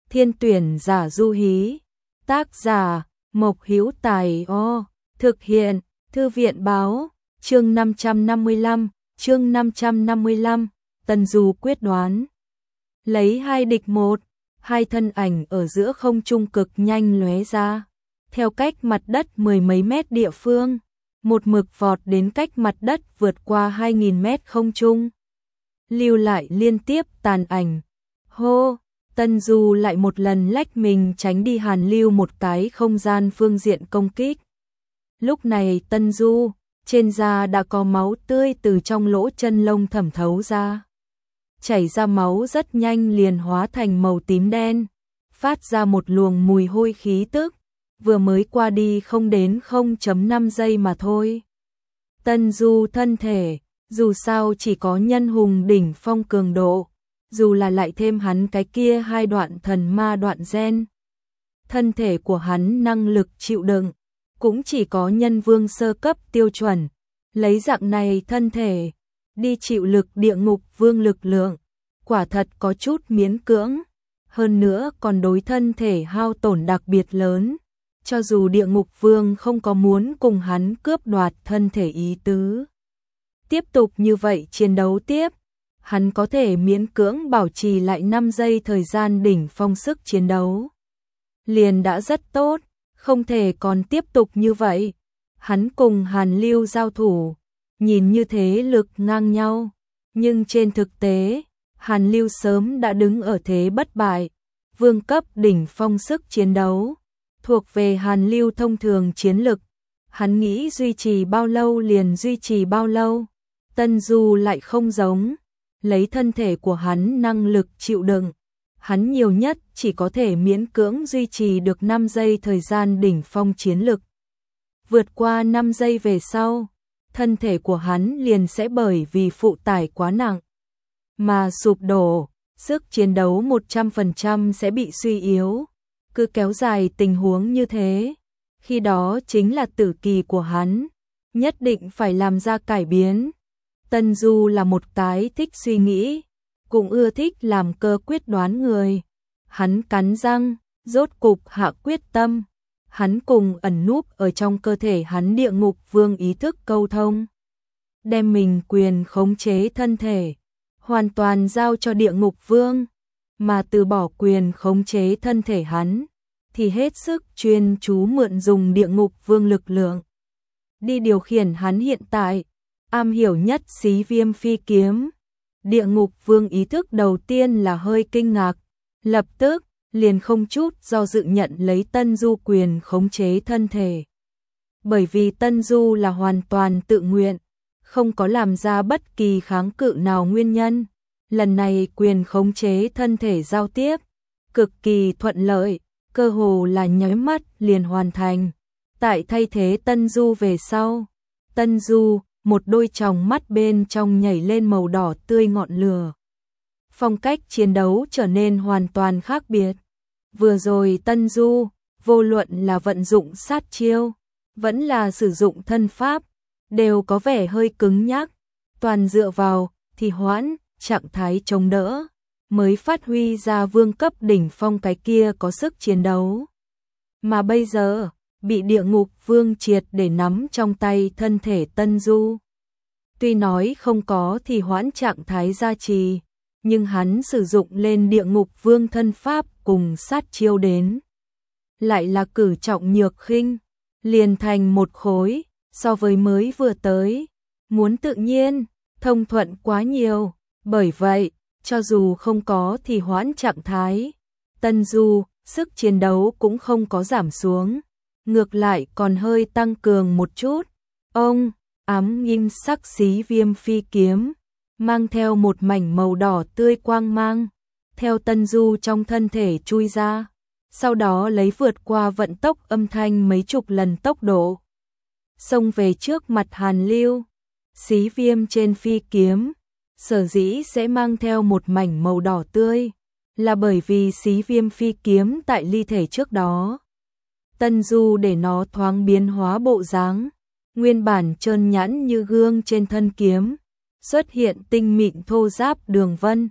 Thiên tuyển giả du hí. Tác giả Mộc Hữu Tài. Thực hiện Thư viện báo. Chương 555, Tân Du quyết đoán. Lấy 2 địch 1, hai thân ảnh ở giữa không trung cực nhanh lóe ra, theo cách mặt đất 10 mấy mét địa phương, một mực vọt đến cách mặt đất vượt qua 2000 mét không trung, lưu lại liên tiếp tàn ảnh. Hô, Tân Du lại một lần lách mình tránh đi Hàn Lưu một cái không gian phương diện công kích. Lúc này Tân Du, trên da đã có máu tươi từ trong lỗ chân lông thẩm thấu ra. Chảy ra máu rất nhanh liền hóa thành màu tím đen, phát ra một luồng mùi hôi khí tức, vừa mới qua đi không đến 0.5 giây mà thôi. Tân Du thân thể, dù sao chỉ có nhân hùng đỉnh phong cường độ, dù là lại thêm hắn cái kia 2 đoạn thần ma đoạn gen. Thân thể của hắn năng lực chịu đựng, cũng chỉ có nhân vương sơ cấp tiêu chuẩn, lấy dạng này thân thể, đi chịu lực địa ngục vương lực lượng, quả thật có chút miễn cưỡng, hơn nữa còn đối thân thể hao tổn đặc biệt lớn, cho dù địa ngục vương không có muốn cùng hắn cướp đoạt thân thể ý tứ. Tiếp tục như vậy chiến đấu tiếp, hắn có thể miễn cưỡng bảo trì lại 5 giây thời gian đỉnh phong sức chiến đấu. Liền đã rất tốt, không thể còn tiếp tục như vậy. Hắn cùng Hàn Lưu giao thủ, nhìn như thế lực ngang nhau, nhưng trên thực tế, Hàn Lưu sớm đã đứng ở thế bất bại, vương cấp đỉnh phong sức chiến đấu, thuộc về Hàn Lưu thông thường chiến lực, hắn nghĩ duy trì bao lâu liền duy trì bao lâu. Tân Du lại không giống, lấy thân thể của hắn năng lực chịu đựng, hắn nhiều nhất chỉ có thể miễn cưỡng duy trì được 5 giây thời gian đỉnh phong chiến lực. Vượt qua 5 giây về sau, thân thể của hắn liền sẽ bởi vì phụ tải quá nặng mà sụp đổ, sức chiến đấu 100% sẽ bị suy yếu. Cứ kéo dài tình huống như thế, khi đó chính là tử kỳ của hắn, nhất định phải làm ra cải biến. Tân Du là một cái thích suy nghĩ, cũng ưa thích làm cơ quyết đoán người. Hắn cắn răng, rốt cục hạ quyết tâm. Hắn cùng ẩn núp ở trong cơ thể hắn địa ngục vương ý thức câu thông, đem mình quyền khống chế thân thể hoàn toàn giao cho địa ngục vương, mà từ bỏ quyền khống chế thân thể hắn thì hết sức chuyên chú mượn dùng địa ngục vương lực lượng đi điều khiển hắn hiện tại am hiểu nhất xí viêm phi kiếm. Địa ngục vương ý thức đầu tiên là hơi kinh ngạc, lập tức liền không chút do dự nhận lấy Tân Du quyền khống chế thân thể. Bởi vì Tân Du là hoàn toàn tự nguyện, không có làm ra bất kỳ kháng cự nào nguyên nhân. Lần này quyền khống chế thân thể giao tiếp, cực kỳ thuận lợi, cơ hồ là nháy mắt liền hoàn thành. Tại thay thế Tân Du về sau, Tân Du, một đôi tròng mắt bên trong nhảy lên màu đỏ tươi ngọn lửa. Phong cách chiến đấu trở nên hoàn toàn khác biệt. Vừa rồi Tân Du, vô luận là vận dụng sát chiêu, vẫn là sử dụng thân pháp, đều có vẻ hơi cứng nhắc, toàn dựa vào thì hoãn, trạng thái chống đỡ, mới phát huy ra vương cấp đỉnh phong cái kia có sức chiến đấu. Mà bây giờ, bị địa ngục vương triệt để nắm trong tay thân thể Tân Du. Tuy nói không có thì hoãn trạng thái gia trì, nhưng hắn sử dụng lên địa ngục vương thân pháp cùng sát chiêu đến. Lại là cử trọng nhược khinh, liền thành một khối, so với mới vừa tới, muốn tự nhiên, thông thuận quá nhiều. Bởi vậy, cho dù không có thì hoãn trạng thái, Tân Du, sức chiến đấu cũng không có giảm xuống, ngược lại còn hơi tăng cường một chút. Ông, ám kim sắc xí viêm phi kiếm, mang theo một mảnh màu đỏ tươi quang mang, theo Tân Du trong thân thể chui ra, sau đó lấy vượt qua vận tốc âm thanh mấy chục lần tốc độ, xông về trước mặt Hàn Lưu. Xí viêm trên phi kiếm, sở dĩ sẽ mang theo một mảnh màu đỏ tươi, là bởi vì xí viêm phi kiếm tại ly thể trước đó, Tân Du để nó thoáng biến hóa bộ dáng, nguyên bản trơn nhẵn như gương trên thân kiếm, xuất hiện tinh mịn thô ráp đường vân,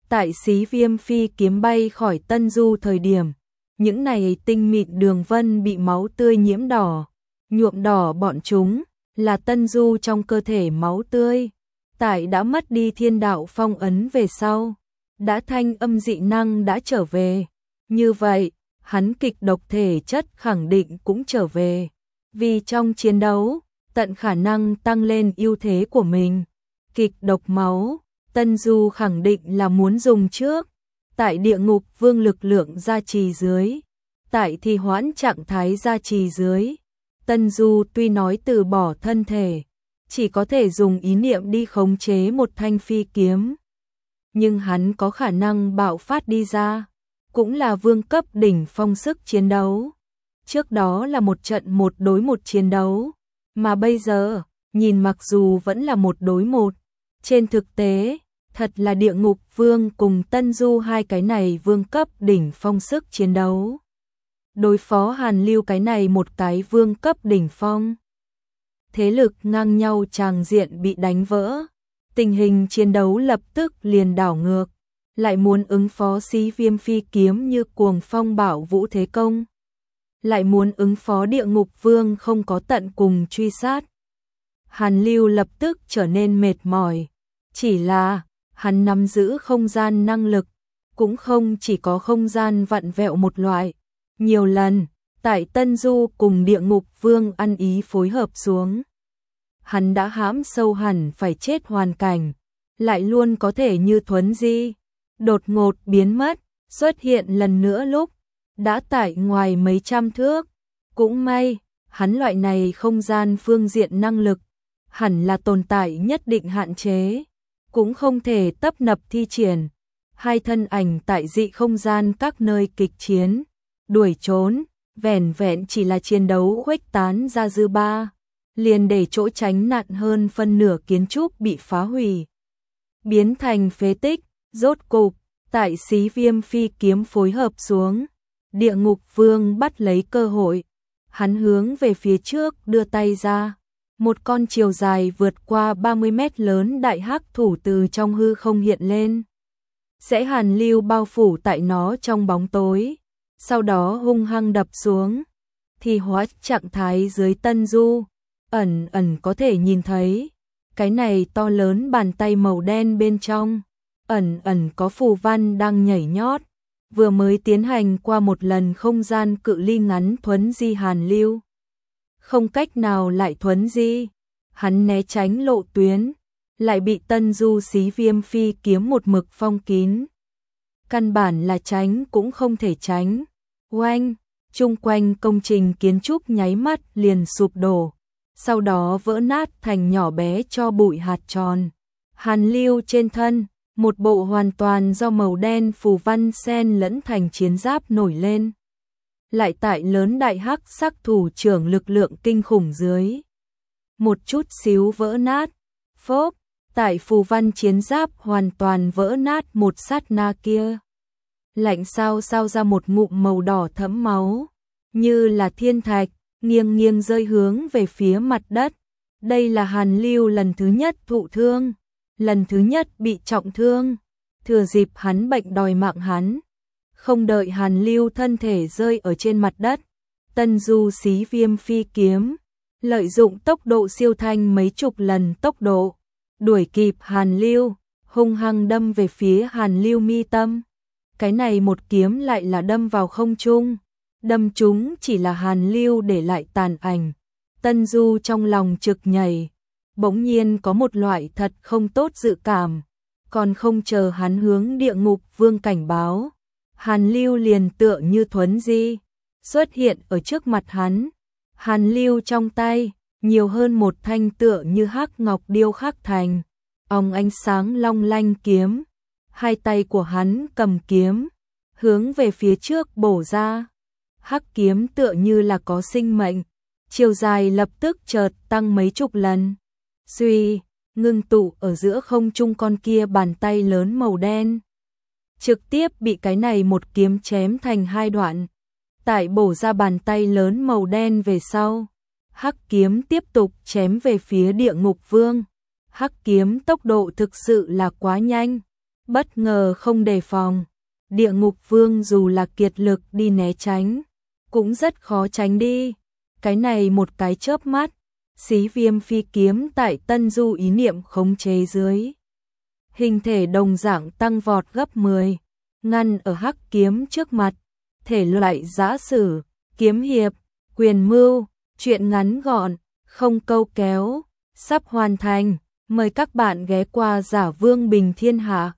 Tại Xí Viêm Phi kiếm bay khỏi Tân Du thời điểm, những này tinh mịn đường vân bị máu tươi nhiễm đỏ, nhuộm đỏ bọn chúng, là Tân Du trong cơ thể máu tươi. Tại đã mất đi thiên đạo phong ấn về sau, đã thanh âm dị năng đã trở về. Như vậy, hắn kịch độc thể chất khẳng định cũng trở về. Vì trong chiến đấu, tận khả năng tăng lên ưu thế của mình. Kịch độc máu, Tân Du khẳng định là muốn dùng trước. Tại địa ngục vương lực lượng gia trì dưới, tại thì hoãn trạng thái gia trì dưới, Tân Du tuy nói từ bỏ thân thể, chỉ có thể dùng ý niệm đi khống chế một thanh phi kiếm. Nhưng hắn có khả năng bạo phát đi ra, cũng là vương cấp đỉnh phong sức chiến đấu. Trước đó là một trận 1 đối 1 chiến đấu, mà bây giờ, nhìn mặc dù vẫn là 1 đối 1, trên thực tế, thật là địa ngục vương cùng Tân Du hai cái này vương cấp đỉnh phong sức chiến đấu. Đối phó Hàn Lưu cái này một cái vương cấp đỉnh phong. Thế lực ngang nhau tràng diện bị đánh vỡ, tình hình chiến đấu lập tức liền đảo ngược, lại muốn ứng phó Xí Viêm Phi kiếm như cuồng phong bạo vũ thế công, lại muốn ứng phó địa ngục vương không có tận cùng truy sát. Hàn Lưu lập tức trở nên mệt mỏi, chỉ là hắn nắm giữ không gian năng lực, cũng không chỉ có không gian vặn vẹo một loại. Nhiều lần, tại Tân Du cùng địa ngục vương ăn ý phối hợp xuống, hắn đã hãm sâu hẳn phải chết hoàn cảnh, lại luôn có thể như thuấn di, đột ngột biến mất, xuất hiện lần nữa lúc đã tại ngoài mấy trăm thước. Cũng may, hắn loại này không gian phương diện năng lực, hẳn là tồn tại nhất định hạn chế, cũng không thể tấp nập thi triển. Hai thân ảnh tại dị không gian các nơi kịch chiến, đuổi trốn, vẻn vẹn chỉ là chiến đấu khuếch tán ra dư ba, liền để chỗ tránh nạn hơn phân nửa kiến trúc bị phá hủy, biến thành phế tích. Rốt cục, tại Xí Viêm Phi kiếm phối hợp xuống, địa ngục vương bắt lấy cơ hội, hắn hướng về phía trước đưa tay ra, một con chiều dài vượt qua 30 mét lớn đại hắc thủ từ trong hư không hiện lên, sẽ Hàn Lưu bao phủ tại nó trong bóng tối, sau đó hung hăng đập xuống. Thì hóa trạng thái dưới Tân Du, ẩn ẩn có thể nhìn thấy, cái này to lớn bàn tay màu đen bên trong, ẩn ẩn có phù văn đang nhảy nhót, vừa mới tiến hành qua một lần không gian cự ly ngắn thuấn di Hàn Lưu. Không cách nào lại thuấn di, hắn né tránh lộ tuyến, lại bị Tân Du Xí Viêm Phi kiếm một mực phong kín. Căn bản là tránh cũng không thể tránh. Oanh, chung quanh công trình kiến trúc nháy mắt liền sụp đổ, sau đó vỡ nát thành nhỏ bé cho bụi hạt tròn. Hàn Lưu trên thân, một bộ hoàn toàn do màu đen phù văn xen lẫn thành chiến giáp nổi lên. Lại tại lớn đại hắc sắc thủ trưởng lực lượng kinh khủng dưới, một chút xíu vỡ nát. Phốp, tại phù văn chiến giáp hoàn toàn vỡ nát một sát na kia, lạnh sao ra một ngụm màu đỏ thẫm máu, như là thiên thạch, nghiêng nghiêng rơi hướng về phía mặt đất. Đây là Hàn Lưu lần thứ nhất thụ thương, lần thứ nhất bị trọng thương, thừa dịp hắn bệnh đòi mạng hắn. Không đợi Hàn Lưu thân thể rơi ở trên mặt đất, Tân Du Xí Viêm Phi kiếm, lợi dụng tốc độ siêu thanh mấy chục lần tốc độ, đuổi kịp Hàn Lưu, hung hăng đâm về phía Hàn Lưu mi tâm. Cái này một kiếm lại là đâm vào không trung, đâm trúng chỉ là Hàn Lưu để lại tàn ảnh. Tân Du trong lòng trực nhảy, bỗng nhiên có một loại thật không tốt dự cảm, còn không chờ hắn hướng địa ngục vương cảnh báo, Hàn Lưu liền tựa như thuấn di, xuất hiện ở trước mặt hắn. Hàn Lưu trong tay, nhiều hơn một thanh tựa như hắc ngọc điêu khắc thành, óng ánh sáng long lanh kiếm. Hai tay của hắn cầm kiếm, hướng về phía trước bổ ra. Hắc kiếm tựa như là có sinh mệnh, chiều dài lập tức chợt tăng mấy chục lần. Suy, ngưng tụ ở giữa không trung con kia bàn tay lớn màu đen, trực tiếp bị cái này một kiếm chém thành hai đoạn. Tại bổ ra bàn tay lớn màu đen về sau, hắc kiếm tiếp tục chém về phía địa ngục vương. Hắc kiếm tốc độ thực sự là quá nhanh, Bất ngờ không đề phòng, Địa Ngục Vương dù là kiệt lực đi né tránh, cũng rất khó tránh đi. Cái này một cái chớp mắt, Xí Viêm phi kiếm tại Tân Du ý niệm khống chế dưới, hình thể đồng dạng tăng vọt gấp 10, ngăn ở hắc kiếm trước mặt. Thể loại giã sử, kiếm hiệp, quyền mưu, truyện ngắn gọn, không câu kéo, sắp hoàn thành. Mời các bạn ghé qua Giả Vương Bình Thiên Hạ.